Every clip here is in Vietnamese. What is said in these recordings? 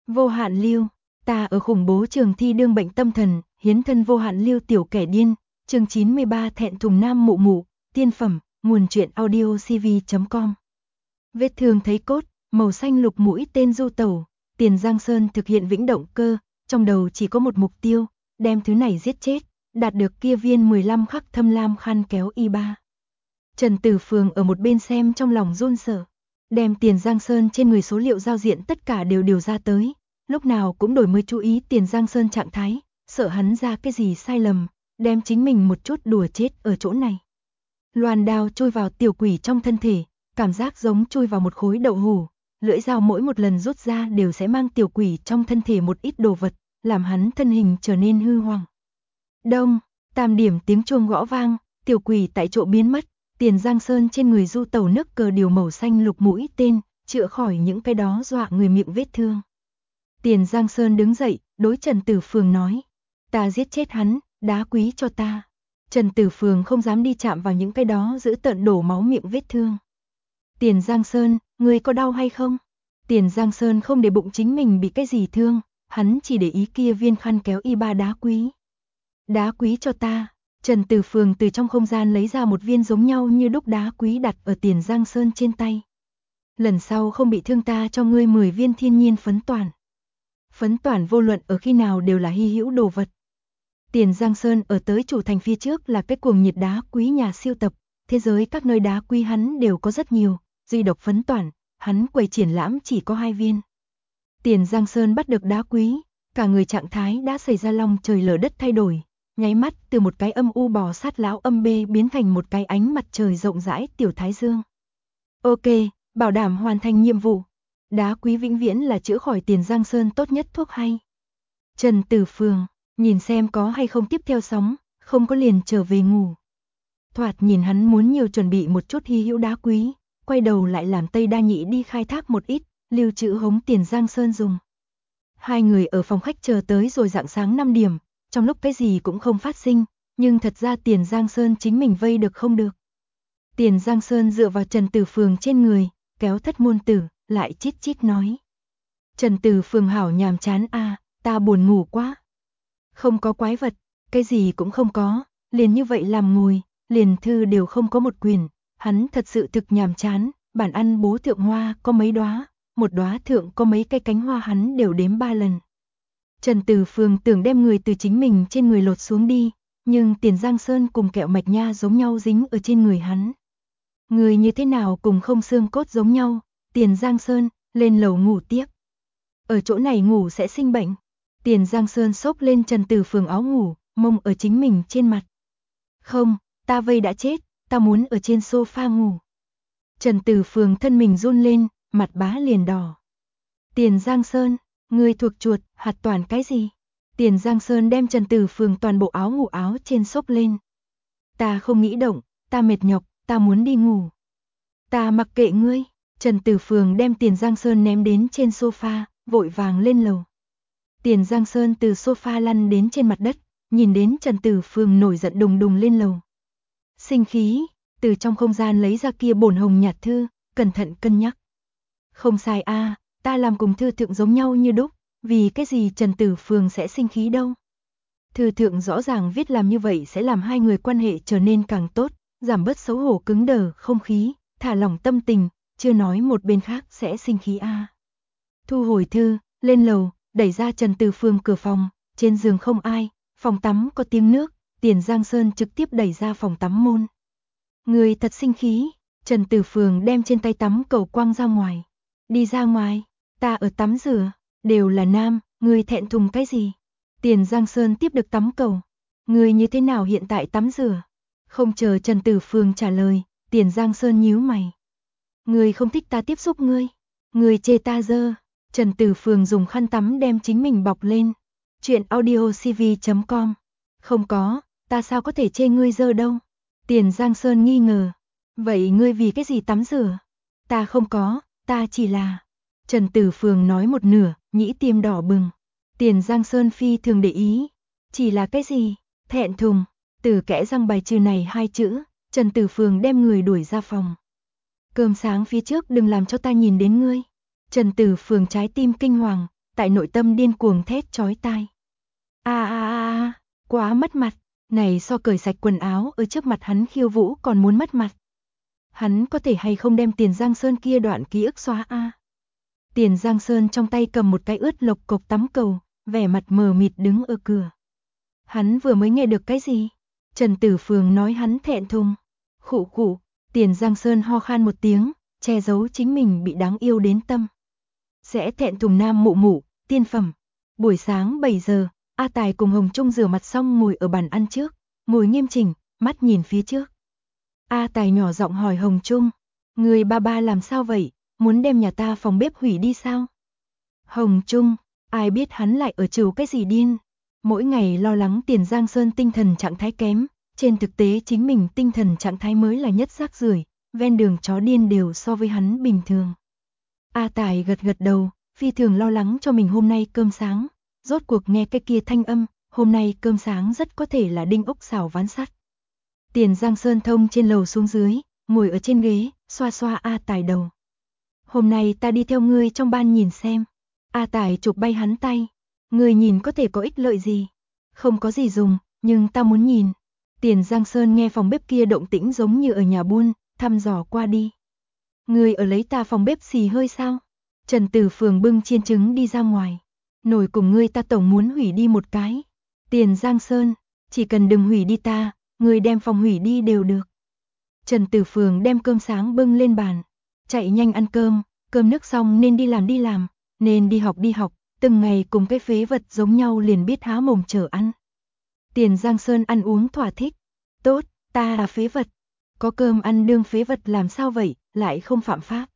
Vô hạn lưu, ta ở khủng bố trường thi đương bệnh tâm thần, hiến thân vô hạn lưu tiểu kẻ điên, chương 93 thẹn thùng nam mụ mụ, tiên phẩm, nguồn truyện audio cv.com. Vết thương thấy cốt, màu xanh lục mũi tên du tẩu, Tiền Giang Sơn thực hiện vĩnh động cơ, trong đầu chỉ có một mục tiêu, đem thứ này giết chết, đạt được kia viên 15 khắc thâm lam khăn kéo y3. Trần Tử Phường ở một bên xem trong lòng run sợ, đem Tiền Giang Sơn trên người số liệu giao diện tất cả đều điều ra tới, lúc nào cũng đổi mới chú ý Tiền Giang Sơn trạng thái, sợ hắn ra cái gì sai lầm, đem chính mình một chút đùa chết ở chỗ này. Loan đao chui vào tiểu quỷ trong thân thể, cảm giác giống chui vào một khối đậu hũ, lưỡi dao mỗi một lần rút ra đều sẽ mang tiểu quỷ trong thân thể một ít đồ vật, làm hắn thân hình trở nên hư hoàng. Đông, tam điểm tiếng chuông gõ vang, tiểu quỷ tại chỗ biến mất, Tiền Giang Sơn trên người du tẩu nước cờ điều màu xanh lục mũi tên, chữa khỏi những cái đó dọa người miệng vết thương. Tiền Giang Sơn đứng dậy, đối Trần Tử Phường nói, ta giết chết hắn, đá quý cho ta. Trần Tử Phường không dám đi chạm vào những cái đó giữ tợn đổ máu miệng vết thương. Tiền Giang Sơn, ngươi có đau hay không? Tiền Giang Sơn không để bụng chính mình bị cái gì thương, hắn chỉ để ý kia viên khăn kéo y3 đá quý. Đá quý cho ta. Trần Tử Phường từ trong không gian lấy ra một viên giống nhau như đúc đá quý đặt ở Tiền Giang Sơn trên tay. Lần sau không bị thương ta cho ngươi 10 viên thiên nhiên phấn toản. Phấn toản vô luận ở khi nào đều là hy hữu đồ vật. Tiền Giang Sơn ở tới chủ thành phía trước là cái cuồng nhiệt đá quý nhà siêu tập, thế giới các nơi đá quý hắn đều có rất nhiều, duy độc phấn toản, hắn quầy triển lãm chỉ có 2 viên. Tiền Giang Sơn bắt được đá quý, cả người trạng thái đã xảy ra long trời lở đất thay đổi, nháy mắt từ một cái âm u bò sát lão âm bê biến thành một cái ánh mặt trời rộng rãi tiểu thái dương. Ok, bảo đảm hoàn thành nhiệm vụ. Đá quý vĩnh viễn là chữa khỏi Tiền Giang Sơn tốt nhất thuốc hay. Trần Tử Phường, nhìn xem có hay không tiếp theo sóng, không có liền trở về ngủ. Thoạt nhìn hắn muốn nhiều chuẩn bị một chút hy hữu đá quý, quay đầu lại làm Tây Đa Nhị đi khai thác một ít, lưu trữ hống Tiền Giang Sơn dùng. Hai người ở phòng khách chờ tới rồi rạng sáng 5 điểm, trong lúc cái gì cũng không phát sinh, nhưng thật ra Tiền Giang Sơn chính mình vây được không được. Tiền Giang Sơn dựa vào Trần Tử Phường trên người, kéo thất môn tử, lại chít chít nói. Trần Tử Phường hảo nhàm chán a, ta buồn ngủ quá. Không có quái vật, cái gì cũng không có, liền như vậy làm ngồi, liền thư đều không có một quyển, hắn thật sự thực nhàm chán, bản ăn bố thượng hoa có mấy đóa, một đóa thượng có mấy cây cánh hoa hắn đều đếm 3 lần. Trần Tử Phường tưởng đem người từ chính mình trên người lột xuống đi, nhưng Tiền Giang Sơn cùng kẹo mạch nha giống nhau dính ở trên người hắn. Người như thế nào cùng không xương cốt giống nhau, Tiền Giang Sơn, lên lầu ngủ tiếp. Ở chỗ này ngủ sẽ sinh bệnh. Tiền Giang Sơn xốc lên Trần Tử Phường áo ngủ, mông ở chính mình trên mặt. Không, ta vây đã chết, ta muốn ở trên sofa ngủ. Trần Tử Phường thân mình run lên, mặt bá liền đỏ. Tiền Giang Sơn, ngươi thuộc chuột, hạt toàn cái gì? Tiền Giang Sơn đem Trần Tử Phường toàn bộ áo ngủ áo trên xốc lên. Ta không nghĩ động, ta mệt nhọc, ta muốn đi ngủ. Ta mặc kệ ngươi. Trần Tử Phường đem Tiền Giang Sơn ném đến trên sofa, vội vàng lên lầu. Tiền Giang Sơn từ sofa lăn đến trên mặt đất, nhìn đến Trần Tử Phường nổi giận đùng đùng lên lầu. Sinh khí, từ trong không gian lấy ra kia bổn hồng nhạt thư, cẩn thận cân nhắc. Không sai a, ta làm cùng thư thượng giống nhau như đúc, vì cái gì Trần Tử Phường sẽ sinh khí đâu. Thư thượng rõ ràng viết làm như vậy sẽ làm hai người quan hệ trở nên càng tốt, giảm bớt xấu hổ cứng đờ không khí, thả lỏng tâm tình, chưa nói một bên khác sẽ sinh khí a. Thu hồi thư, lên lầu, đẩy ra Trần Tử Phường cửa phòng, trên giường không ai, phòng tắm có tiếng nước, Tiền Giang Sơn trực tiếp đẩy ra phòng tắm môn. Người thật sinh khí, Trần Tử Phường đem trên tay tắm cầu quăng ra ngoài. Đi ra ngoài, ta ở tắm rửa, đều là nam, người thẹn thùng cái gì? Tiền Giang Sơn tiếp được tắm cầu. Người như thế nào hiện tại tắm rửa? Không chờ Trần Tử Phường trả lời, Tiền Giang Sơn nhíu mày. Người không thích ta tiếp xúc ngươi, người chê ta dơ. Trần Tử Phường dùng khăn tắm đem chính mình bọc lên. Chuyện audio cv.com. Không có, ta sao có thể chê ngươi dơ đâu? Tiền Giang Sơn nghi ngờ. Vậy ngươi vì cái gì tắm rửa? Ta không có, ta chỉ là... Trần Tử Phường nói một nửa, nhĩ tiêm đỏ bừng. Tiền Giang Sơn phi thường để ý. Chỉ là cái gì? Thẹn thùng. Từ kẽ răng bài trừ này 2 chữ, Trần Tử Phường đem người đuổi ra phòng. Cơm sáng phía trước đừng làm cho ta nhìn đến ngươi. Trần Tử Phường trái tim kinh hoàng, tại nội tâm điên cuồng thét chói tai. Quá mất mặt, này so cởi sạch quần áo ở trước mặt hắn khiêu vũ còn muốn mất mặt. Hắn có thể hay không đem Tiền Giang Sơn kia đoạn ký ức xóa a? Tiền Giang Sơn trong tay cầm một cái ướt lộc cộc tắm cầu, vẻ mặt mờ mịt đứng ở cửa. Hắn vừa mới nghe được cái gì? Trần Tử Phường nói hắn thẹn thùng. Khụ khụ, Tiền Giang Sơn ho khan một tiếng, che giấu chính mình bị đáng yêu đến tâm. Sẽ thẹn thùng nam mụ mụ, tiên phẩm. Buổi sáng 7 giờ, A Tài cùng Hồng Trung rửa mặt xong ngồi ở bàn ăn trước, ngồi nghiêm chỉnh, mắt nhìn phía trước. A Tài nhỏ giọng hỏi Hồng Trung, người ba ba làm sao vậy, muốn đem nhà ta phòng bếp hủy đi sao? Hồng Trung, ai biết hắn lại ở trừ cái gì điên. Mỗi ngày lo lắng Tiền Giang Sơn tinh thần trạng thái kém, trên thực tế chính mình tinh thần trạng thái mới là nhất rác rưởi, ven đường chó điên đều so với hắn bình thường. A Tài gật gật đầu, phi thường lo lắng cho mình hôm nay cơm sáng, rốt cuộc nghe cái kia thanh âm, hôm nay cơm sáng rất có thể là đinh ốc xào ván sắt. Tiền Giang Sơn thông trên lầu xuống dưới, ngồi ở trên ghế, xoa xoa A Tài đầu. Hôm nay ta đi theo ngươi trong ban nhìn xem. A Tài chụp bay hắn tay. Ngươi nhìn có thể có ích lợi gì? Không có gì dùng, nhưng ta muốn nhìn. Tiền Giang Sơn nghe phòng bếp kia động tĩnh giống như ở nhà buôn, thăm dò qua đi. Ngươi ở lấy ta phòng bếp xì hơi sao? Trần Tử Phường bưng chiên trứng đi ra ngoài. Nồi cùng ngươi ta tổng muốn hủy đi một cái. Tiền Giang Sơn, chỉ cần đừng hủy đi ta, ngươi đem phòng hủy đi đều được. Trần Tử Phường đem cơm sáng bưng lên bàn. Chạy nhanh ăn cơm, cơm nước xong nên đi làm, nên đi học, từng ngày cùng cái phế vật giống nhau liền biết há mồm chờ ăn. Tiền Giang Sơn ăn uống thỏa thích. Tốt, ta là phế vật. Có cơm ăn đương phế vật làm sao vậy, lại không phạm pháp.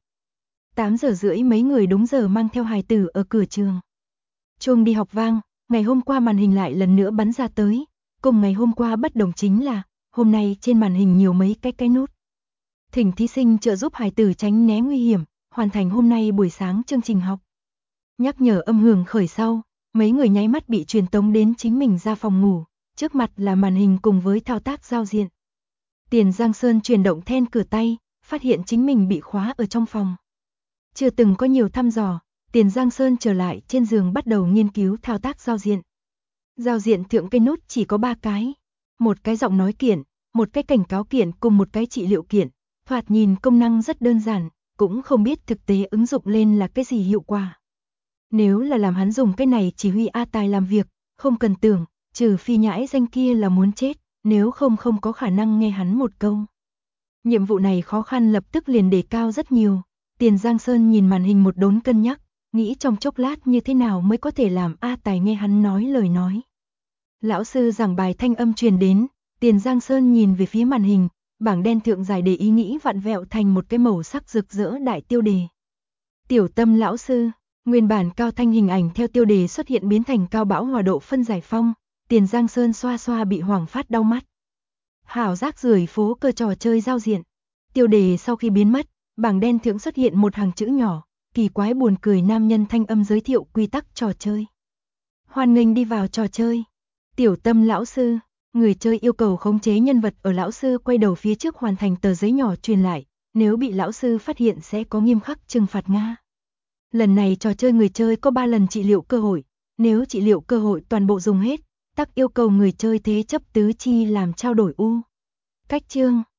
8 giờ rưỡi mấy người đúng giờ mang theo hài tử ở cửa trường. Chuông đi học vang, ngày hôm qua màn hình lại lần nữa bắn ra tới. Cùng ngày hôm qua bất đồng chính là, hôm nay trên màn hình nhiều mấy cái nút. Thỉnh thí sinh trợ giúp hài tử tránh né nguy hiểm, hoàn thành hôm nay buổi sáng chương trình học. Nhắc nhở âm hưởng khởi sau, mấy người nháy mắt bị truyền tống đến chính mình ra phòng ngủ, trước mặt là màn hình cùng với thao tác giao diện. Tiền Giang Sơn chuyển động then cửa tay, phát hiện chính mình bị khóa ở trong phòng. Chưa từng có nhiều thăm dò, Tiền Giang Sơn trở lại trên giường bắt đầu nghiên cứu thao tác giao diện. Giao diện thượng cây nút chỉ có 3 cái, một cái giọng nói kiện, một cái cảnh cáo kiện cùng một cái trị liệu kiện. Thoạt nhìn công năng rất đơn giản, cũng không biết thực tế ứng dụng lên là cái gì hiệu quả. Nếu là làm hắn dùng cái này chỉ huy A Tài làm việc, không cần tưởng, trừ phi nhãi danh kia là muốn chết, nếu không có khả năng nghe hắn một câu. Nhiệm vụ này khó khăn lập tức liền đề cao rất nhiều. Tiền Giang Sơn nhìn màn hình một đốn cân nhắc, nghĩ trong chốc lát như thế nào mới có thể làm A Tài nghe hắn nói lời nói. Lão sư giảng bài thanh âm truyền đến, Tiền Giang Sơn nhìn về phía màn hình. Bảng đen thượng giải đề ý nghĩ vặn vẹo thành một cái màu sắc rực rỡ đại tiêu đề. Tiểu Tâm lão sư, nguyên bản cao thanh hình ảnh theo tiêu đề xuất hiện biến thành cao bão hòa độ phân giải phong, Tiền Giang Sơn xoa xoa bị hoảng phát đau mắt. Hảo rác rưởi phố cơ trò chơi giao diện. Tiêu đề sau khi biến mất, bảng đen thượng xuất hiện một hàng chữ nhỏ, kỳ quái buồn cười nam nhân thanh âm giới thiệu quy tắc trò chơi. Hoan nghênh đi vào trò chơi. Tiểu Tâm lão sư. Người chơi yêu cầu khống chế nhân vật ở lão sư quay đầu phía trước hoàn thành tờ giấy nhỏ truyền lại, nếu bị lão sư phát hiện sẽ có nghiêm khắc trừng phạt Nga. Lần này trò chơi người chơi có 3 lần trị liệu cơ hội, nếu trị liệu cơ hội toàn bộ dùng hết, tắc yêu cầu người chơi thế chấp tứ chi làm trao đổi u. Cách chương